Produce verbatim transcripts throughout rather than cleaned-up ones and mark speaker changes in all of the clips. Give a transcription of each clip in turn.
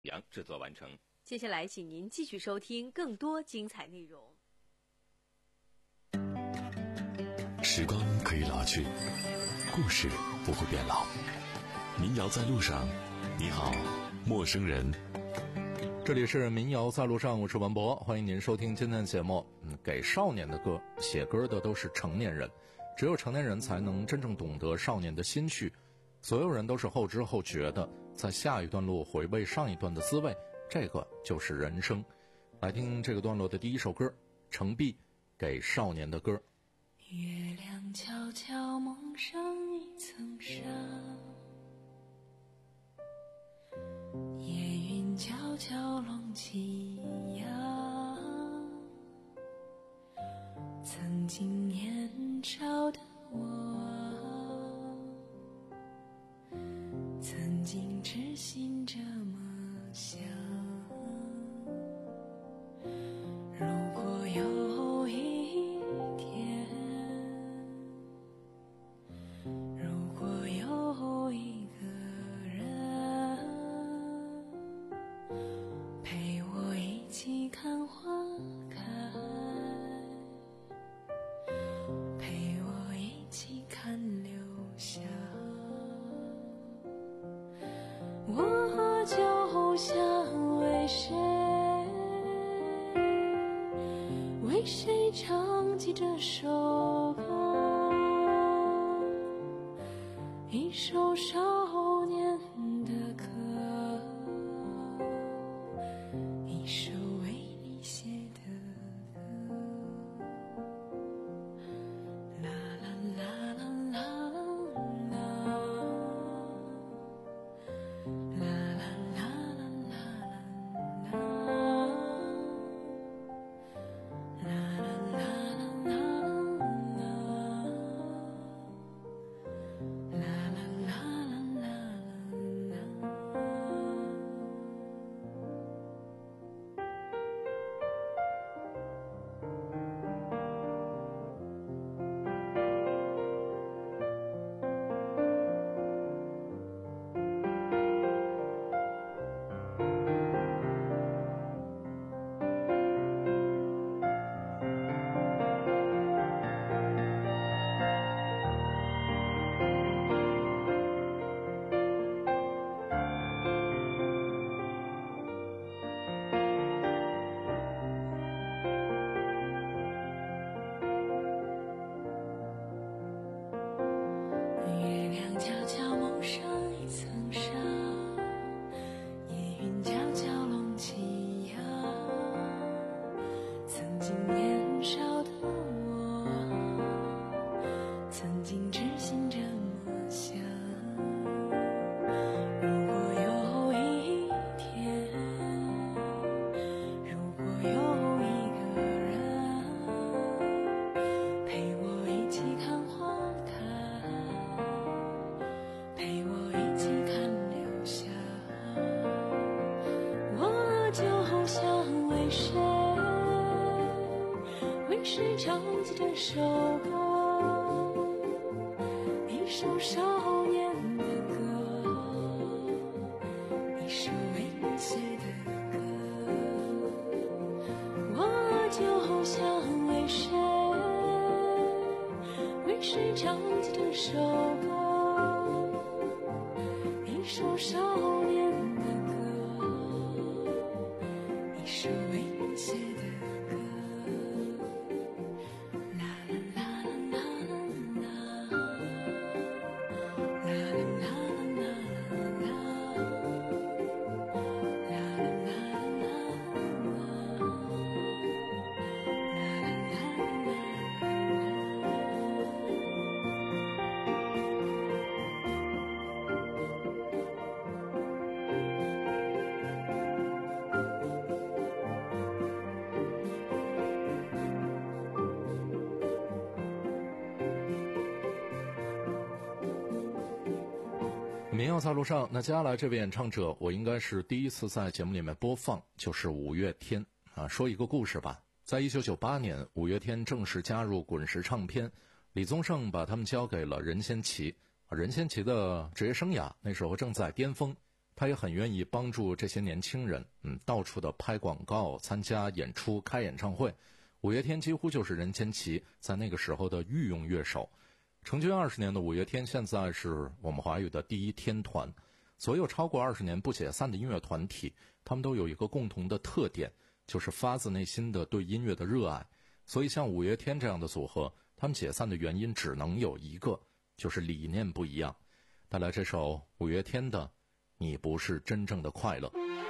Speaker 1: 杨制作完成。
Speaker 2: 接下来请您继续收听更多精彩内容。
Speaker 3: 时光可以老去，故事不会变老。民谣在路上，你好，陌生人。
Speaker 4: 这里是民谣在路上，我是文博，欢迎您收听今天的节目。嗯，给少年的歌，写歌的都是成年人，只有成年人才能真正懂得少年的心绪。所有人都是后知后觉的，在下一段落回味上一段的滋味，这个就是人生。来听这个段落的第一首歌，程璧给少年的歌。
Speaker 5: 月亮悄悄蒙上一层纱，夜云悄悄拢起呀，曾经年少的我，曾经痴心这么想，如果有一天，如果有一个人陪我一起看花开，陪我一起看流霞，我就想为谁为谁唱起这首歌，一首少年的歌，一首为你写的歌。啦啦啦啦啦啦，啦啦啦啦啦啦，啦啦啦啦啦。月亮悄悄蒙上一层纱，夜云悄悄拢起呀，曾经年少的我，曾经痴心这么想，如果有一天，如果有一个人陪我一起看花开，陪我一起看流霞，我就想为谁为谁唱起这首歌，一首少年的歌，一首为你写的歌，我就想为谁为谁唱起这首歌，一首少年的歌，一首为你写的歌。啦啦啦啦啦啦，啦啦啦啦啦，啦啦啦啦啦，啦啦啦啦。
Speaker 4: 民谣在路上，那接下来这位演唱者，我应该是第一次在节目里面播放，就是五月天啊。说一个故事吧，在一九九八年，五月天正式加入滚石唱片，李宗盛把他们交给了任贤齐。任贤齐的职业生涯那时候正在巅峰， 他也很愿意帮助这些年轻人，嗯，到处的拍广告、参加演出、开演唱会。五月天几乎就是任贤齐在那个时候的御用乐手。成军二十年的五月天，现在是我们华语的第一天团。所有超过二十年不解散的音乐团体，他们都有一个共同的特点，就是发自内心的对音乐的热爱。所以像五月天这样的组合，他们解散的原因只能有一个，就是理念不一样。带来这首五月天的《你不是真正的快乐》。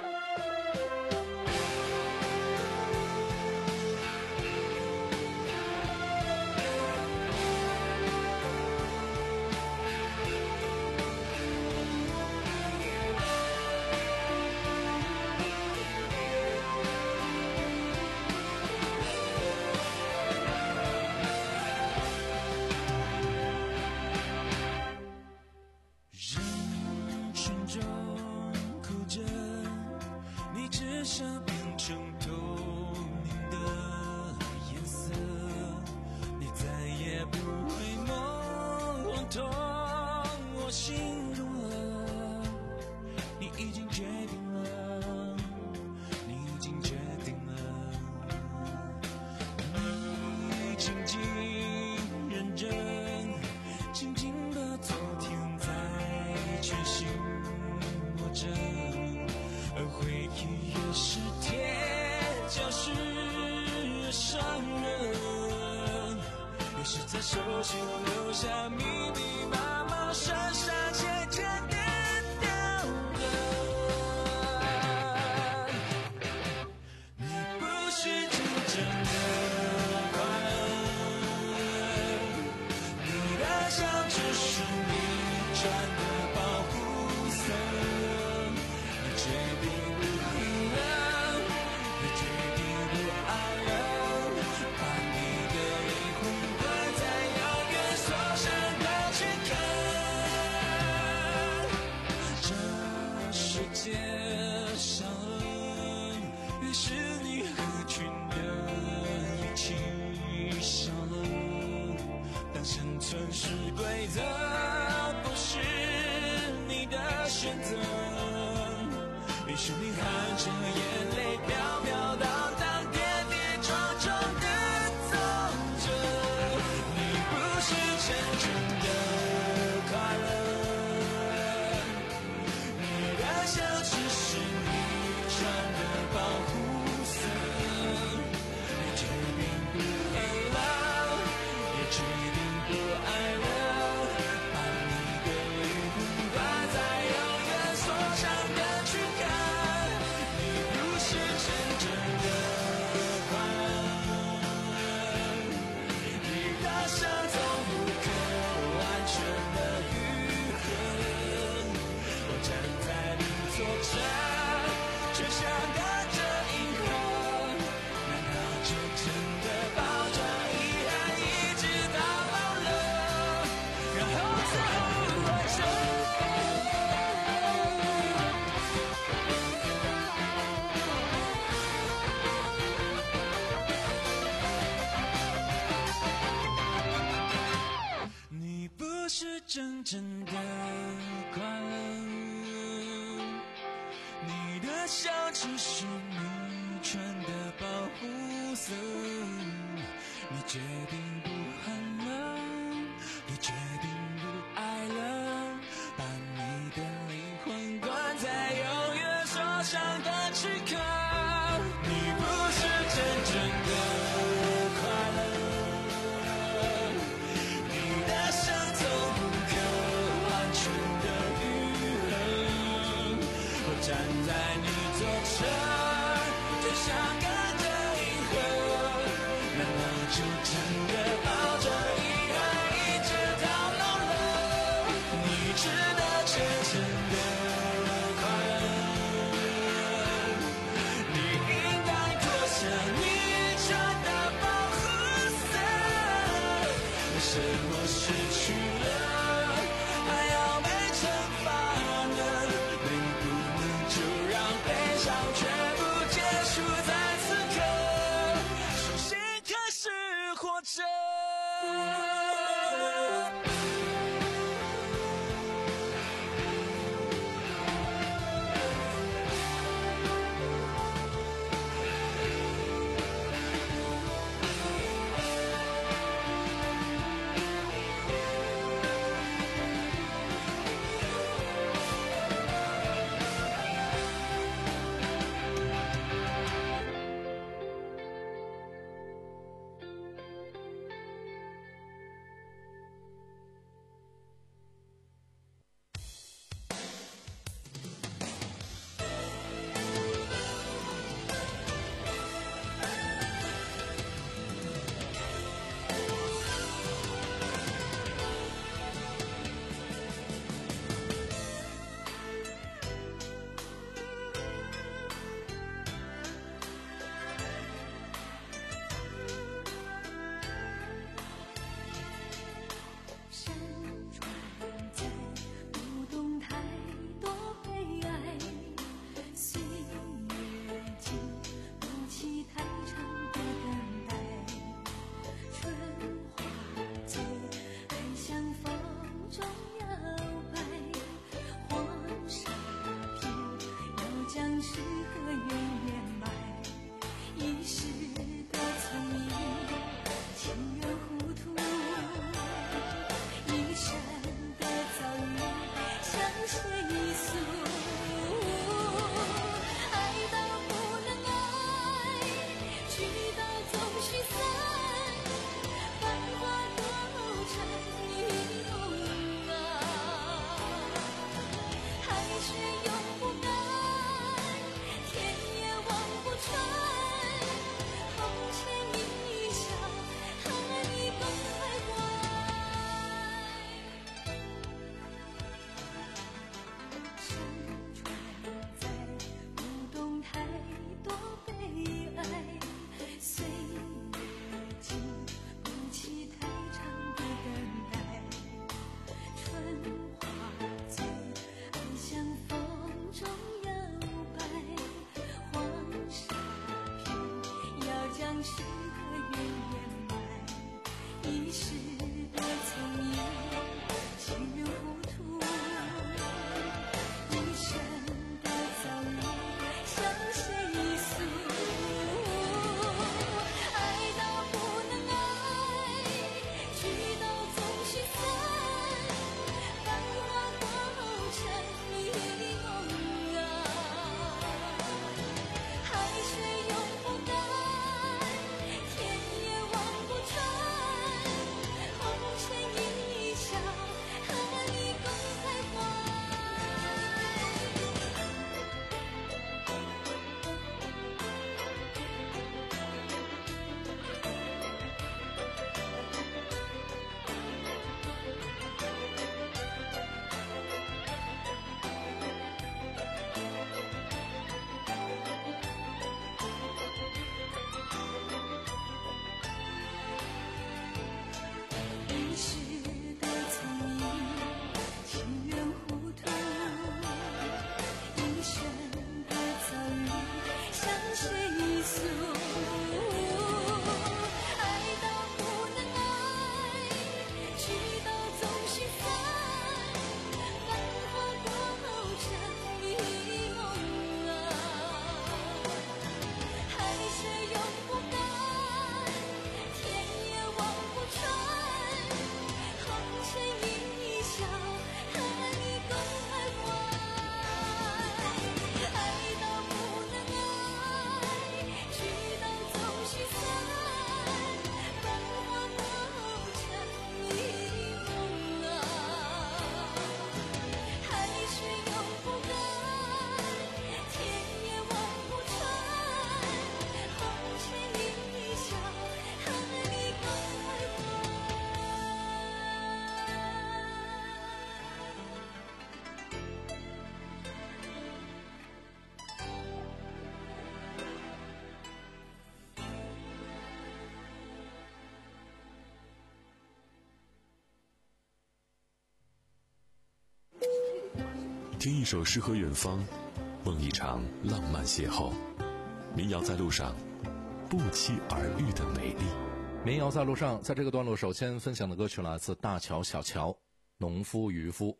Speaker 1: 手心留下密密麻麻删删减减点点的，你不是真正的快乐，你的笑只是你穿的保护色，你决定不听了，你决定不爱了，把你的灵魂关在锁上的躯壳，这世界上越是你合群的一起少了，当生存是规则，不是你的选择，于是你含着眼泪飘飘荡荡跌跌撞撞的走着，你不是真正的快乐，你的笑只是你穿的保护色，你决定不黑了，也决定不爱了，把你的灵魂挂在永远锁上的躯壳，你不是真正的快乐，你的伤从不可完全的愈合，我站在你左侧，却想跟着银河，难道就真的抱着遗憾一直到老了，然后再活着？你不是真正的快乐，你的笑只是你穿的保护色，你决定不恨了，你决定不爱了，把你的灵魂关在永远锁上的躯壳，你不是真正的快乐，你的伤从不可完全的愈合，我站在你左侧，就想跟着银河，难道就真的抱着遗憾一直到老了？你值得真正的快乐，你应该脱下你穿的保护色，什么失去了还要被惩罚呢？能不能就让悲伤全部结束在此刻，首先开始活着。
Speaker 5: 相识和缘圆满，一时的聪明，情缘糊涂，一生的遭遇向谁诉？爱到不能爱，聚到总须散，繁华多成一梦啊，海水永不干，天也望不穿，红尘一笑，和你共徘徊。乘船在不动太多悲哀，岁月经不起太长的等待，春花醉，爱像风中摇摆，黄沙片要将诗和缘圆满，一时的聪明，情缘糊涂，一生的遭遇向谁诉？爱到不能爱，聚到总须散，繁华都成一梦啊，海水永不干，天也望不穿，红尘一笑，和你共徘徊。一时的聪明，情缘糊涂，一生的遭遇向谁诉？爱到不能爱，聚到总须散，繁华都成一梦啊，海水永不干，天也望不穿，红尘一笑，和你共徘徊。爱到不能爱，聚到总须散，繁华都成一梦啊，海水永不干，天也望不穿，红尘一笑，和你共徘徊。
Speaker 3: 听一首诗和远方，梦一场浪漫邂逅。民谣在路上，不期而遇的美丽。
Speaker 4: 民谣在路上，在这个段落首先分享的歌曲来自大乔小乔，农夫渔夫。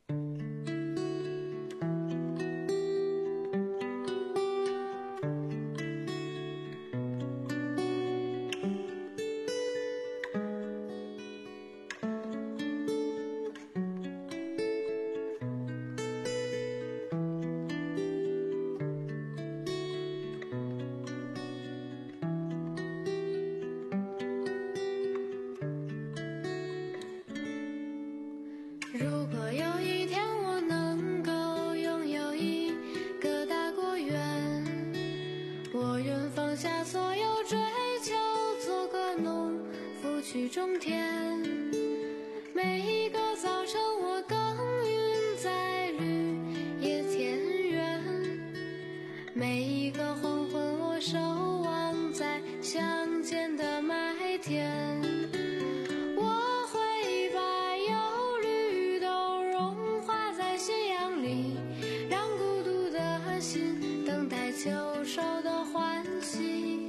Speaker 5: 如果有一天我能够拥有一个大果园，我愿放下所有追求，做个农夫去种田。每一个早晨我耕耘在绿野田园，每一个黄昏我守望在乡间的麦田。我会把忧虑都融化在夕阳里，让孤独的心等待秋收的欢喜。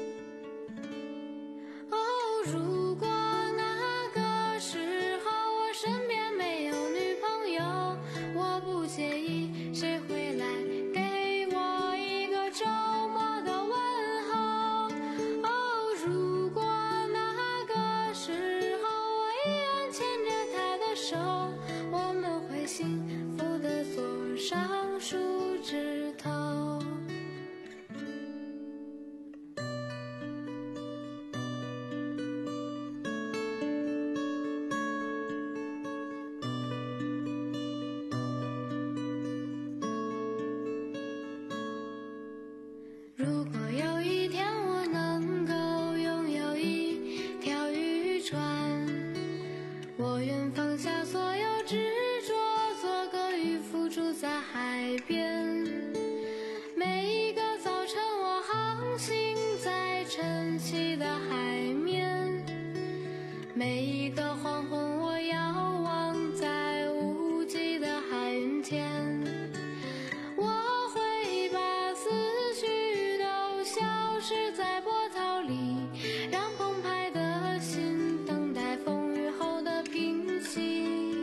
Speaker 5: 哦，如果那个时候我身边没有女朋友，我不介意谁会来给我一如果有一天我能够拥有一条渔船，我愿放下所有执着，做个渔夫住在海边。每一个早晨我航行在晨曦的海面，每一个黄昏我遥望在无际的海云间。我会把思绪都消失在波涛里，让澎湃的心等待风雨后的平息。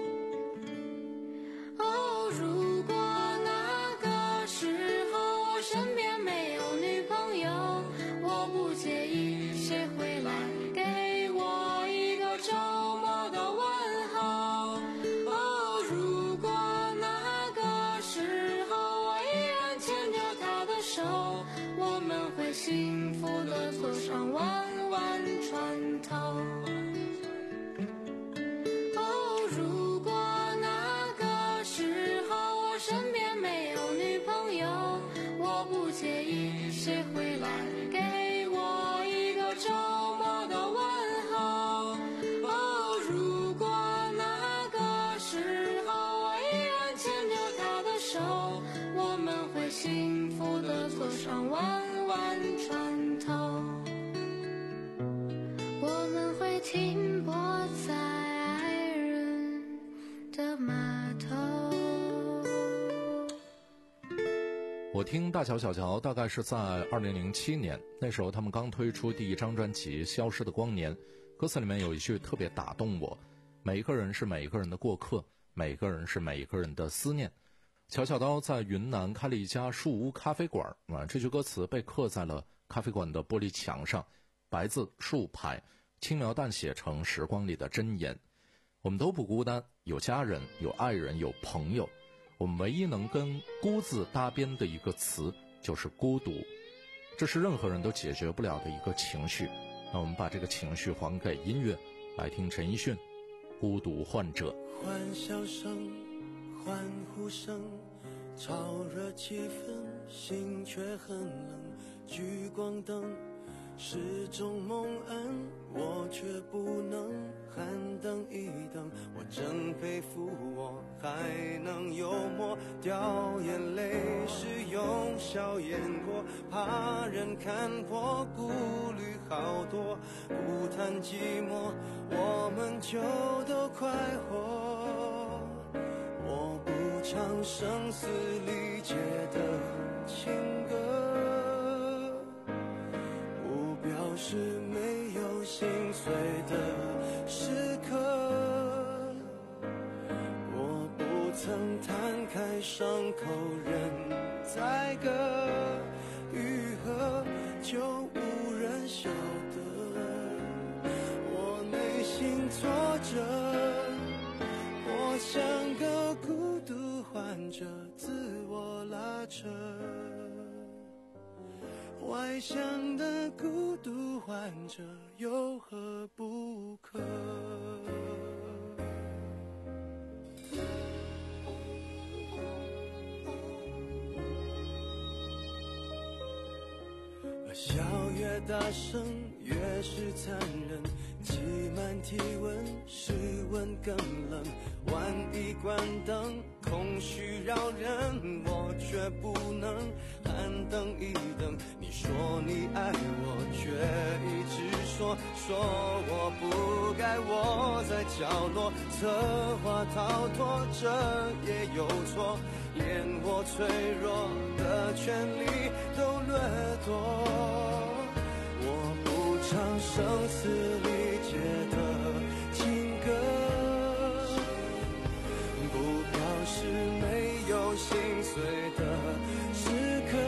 Speaker 5: 哦，如果那个时候我身边没有女朋友，我不介意谁会来给我一个周末的问候。哦，如果那个时候我依然牵着她的手，我们会幸福地坐上弯弯船头。哦，如果那个时候我身边没有女朋友，我不介意谁会来给我一个周末的问候。哦，如果那个时候我依然牵着她的手，我们会幸福地坐上弯弯船头。我们会停泊在爱人的码头。
Speaker 4: 我听大乔小乔大概是在二零零七年，那时候他们刚推出第一张专辑《消失的光年》，歌词里面有一句特别打动我：每一个人是每一个人的过客，每个人是每一个人的思念。乔小刀在云南开了一家树屋咖啡馆啊，这句歌词被刻在了咖啡馆的玻璃墙上，白字竖排，轻描淡写成时光里的箴言。我们都不孤单，有家人，有爱人，有朋友。我们唯一能跟孤字搭边的一个词就是孤独，这是任何人都解决不了的一个情绪。那我们把这个情绪还给音乐，来听陈奕迅《孤独患者》。
Speaker 6: 欢笑声，欢呼声，炒热气氛，心却很冷。聚光灯是种蒙恩，我却不能喊等一等。我真佩服我还能幽默，掉眼泪是用笑掩过，怕人看破，顾虑好多，不谈寂寞，我们就都快活。我不唱声嘶力竭的情歌，不表示没有心碎的时刻，我不曾摊开伤口任宰割，愈合就无人晓得我内心挫折，我像个孤独患者，自我拉扯，外向的孤独患者有何不可？笑越大声越是残忍，挤满体温，室温更冷，万一关灯，空虚扰人，我却不能喊等一等。你说你爱我，却一直说说我不该窝在角落，策划逃脱，这也有错，连我脆弱的权利都掠夺。我不唱声嘶力竭的情歌，不表示没有心碎的时刻，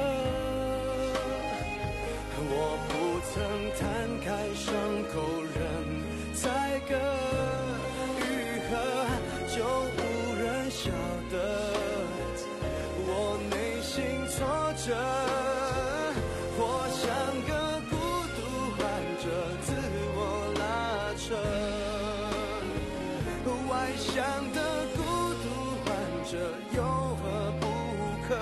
Speaker 6: 我不曾摊开伤口任宰割，愈合就无人晓得我内心挫折。我像个孤独患者，自我拉扯，外向的孤独患者有何不可？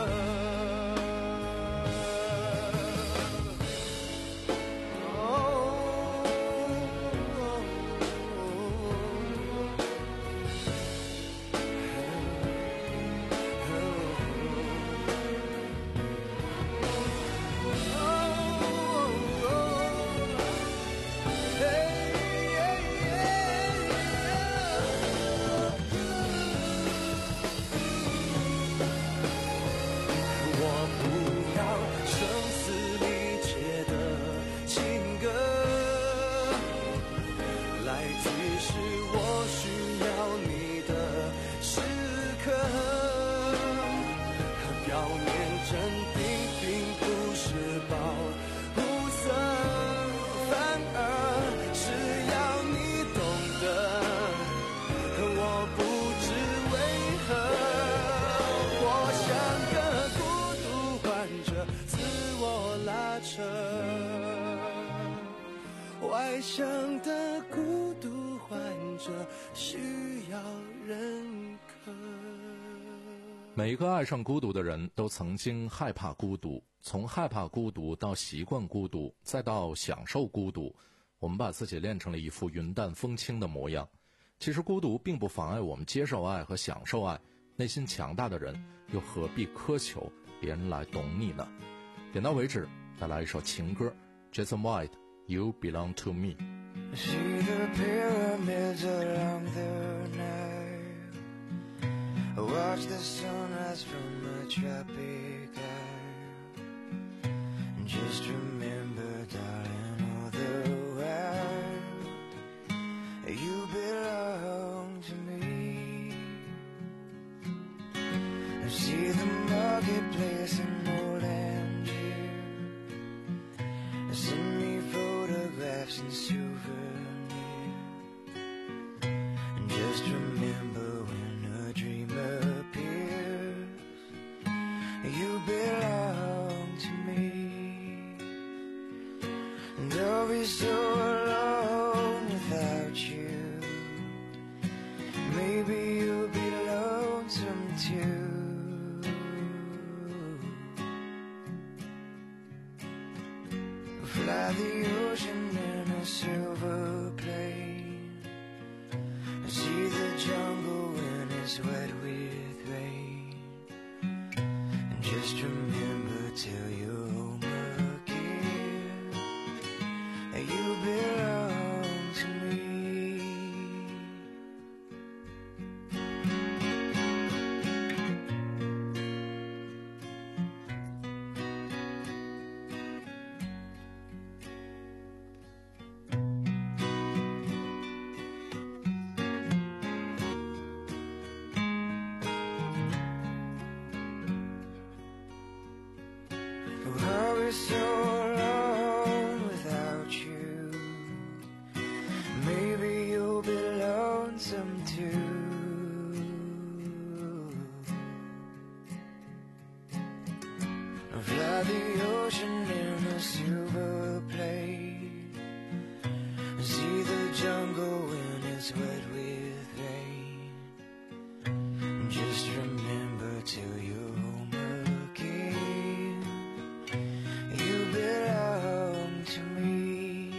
Speaker 6: 拉扯，外向的孤独患者需要认可。
Speaker 4: 每个爱上孤独的人都曾经害怕孤独，从害怕孤独到习惯孤独，再到享受孤独，我们把自己练成了一副云淡风轻的模样。其实孤独并不妨碍我们接受爱和享受爱，内心强大的人又何必苛求别人来懂你呢？点到为止，带来一首情歌 Jason White You Belong to Me。
Speaker 7: See the pyramids along the Nile, watch the sunrise from a tropic isle, and just remember, darling, all the while you belong to me. See the marketplace in old Angier, send me photographs and souvenirs, and just remember, when a dream appears, you belong to me. And I'll be so alone without you, maybe you'll be lonesome too. Fly the ocean in a silver plane, see the jungle when it's wet with rain, and just remember, till you're home again, you belong to me. I'll be so alone without you, maybe you'll be lonesome too. I'll fly the ocean in a silver plane, see the jungle when it's wet with rain, and just remember, till you're home again, you belong to me.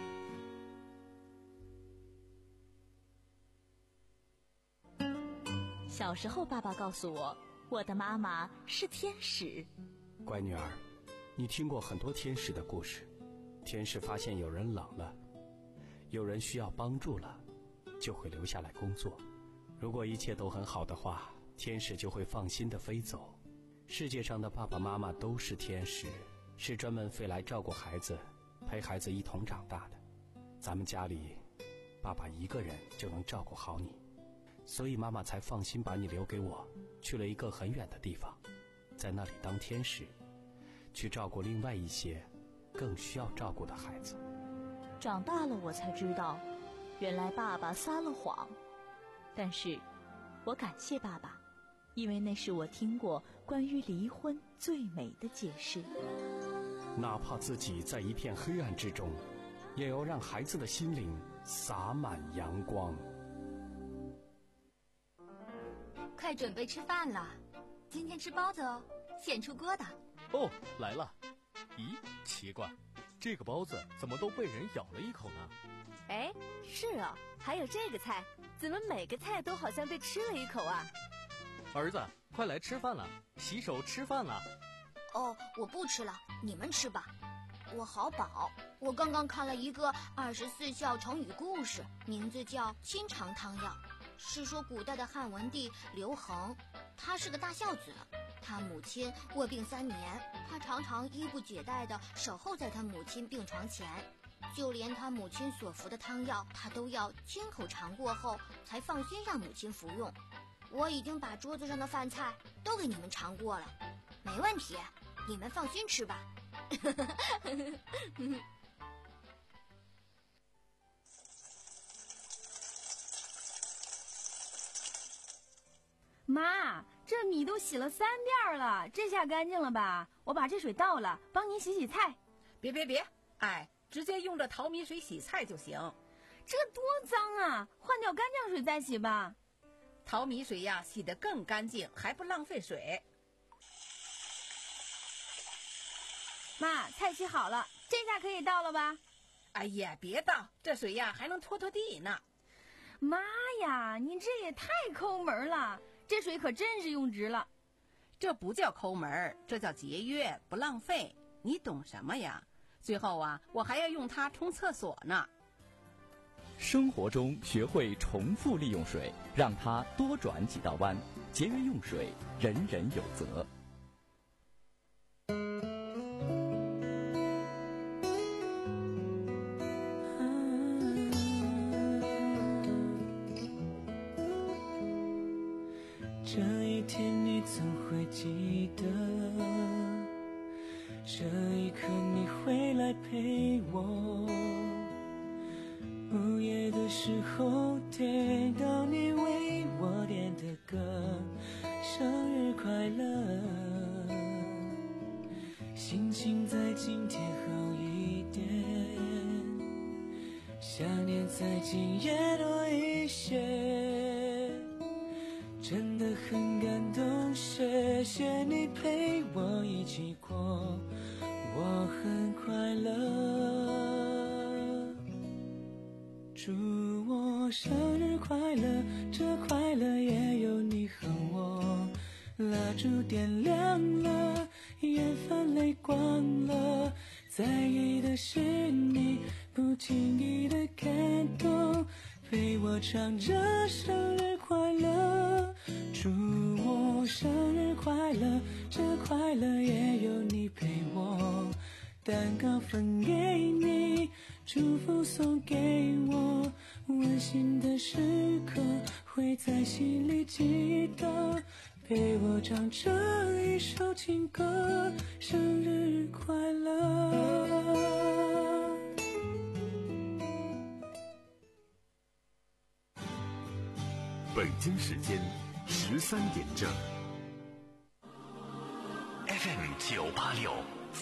Speaker 8: 小时候，爸爸告诉我，我的妈妈是天使。
Speaker 9: 乖女儿，你听过很多天使的故事。天使发现有人冷了，有人需要帮助了，就会留下来工作。如果一切都很好的话，天使就会放心地飞走。世界上的爸爸妈妈都是天使，是专门飞来照顾孩子，陪孩子一同长大的。咱们家里，爸爸一个人就能照顾好你，所以妈妈才放心把你留给我，去了一个很远的地方，在那里当天使，去照顾另外一些更需要照顾的孩子。
Speaker 8: 长大了我才知道，原来爸爸撒了谎。但是我感谢爸爸，因为那是我听过关于离婚最美的解释。
Speaker 9: 哪怕自己在一片黑暗之中，也要让孩子的心灵洒满阳光。
Speaker 10: 快准备吃饭了，今天吃包子哦，现出锅的。
Speaker 11: 哦，来了。咦，奇怪，这个包子怎么都被人咬了一口呢？
Speaker 2: 哎，是啊，还有这个菜，怎么每个菜都好像被吃了一口啊？
Speaker 11: 儿子，快来吃饭了，洗手吃饭了。
Speaker 10: 哦，我不吃了，你们吃吧。我好饱，我刚刚看了一个二十四孝成语故事，名字叫《清肠汤药》，是说古代的汉文帝刘恒，他是个大孝子，他母亲卧病三年，他常常衣不解带地守候在他母亲病床前，就连他母亲所服的汤药，他都要亲口尝过后才放心让母亲服用。我已经把桌子上的饭菜都给你们尝过了，没问题，你们放心吃吧。
Speaker 12: 妈， 这米都洗了三遍了，这下干净了吧？我把这水倒了，帮您洗洗菜。
Speaker 13: 别别别，哎，直接用这淘米水洗菜就行。
Speaker 12: 这多脏啊，换掉干净水再洗吧。
Speaker 13: 淘米水呀，洗得更干净，还不浪费水。
Speaker 12: 妈，菜洗好了，这下可以倒了吧？
Speaker 13: 哎呀，别倒，这水呀还能拖拖地呢。
Speaker 12: 妈呀，你这也太抠门了，这水可真是用值了。
Speaker 13: 这不叫抠门，这叫节约，不浪费。你懂什么呀？最后啊，我还要用它冲厕所呢。
Speaker 14: 生活中学会重复利用水，让它多转几道弯，节约用水，人人有责。
Speaker 1: 这一天你总会记得，这一刻你会来陪我。午夜的时候听到你为我点的歌，生日快乐。心情在今天好一点，想念在今夜多一些。真的很感动，谢谢你陪我一起过，我很快乐。祝我生日快乐，这快乐也有你和我。蜡烛点亮了，眼泛泪光了，在意的是你不经意的感动，陪我唱着生日快乐。祝我生日快乐，这快乐也有你陪我。蛋糕分给你，祝福送给我，温馨的时刻会在心里记得，陪我唱这一首情歌，生日快乐。
Speaker 15: 北京时间十三点正 ，F M 九八六。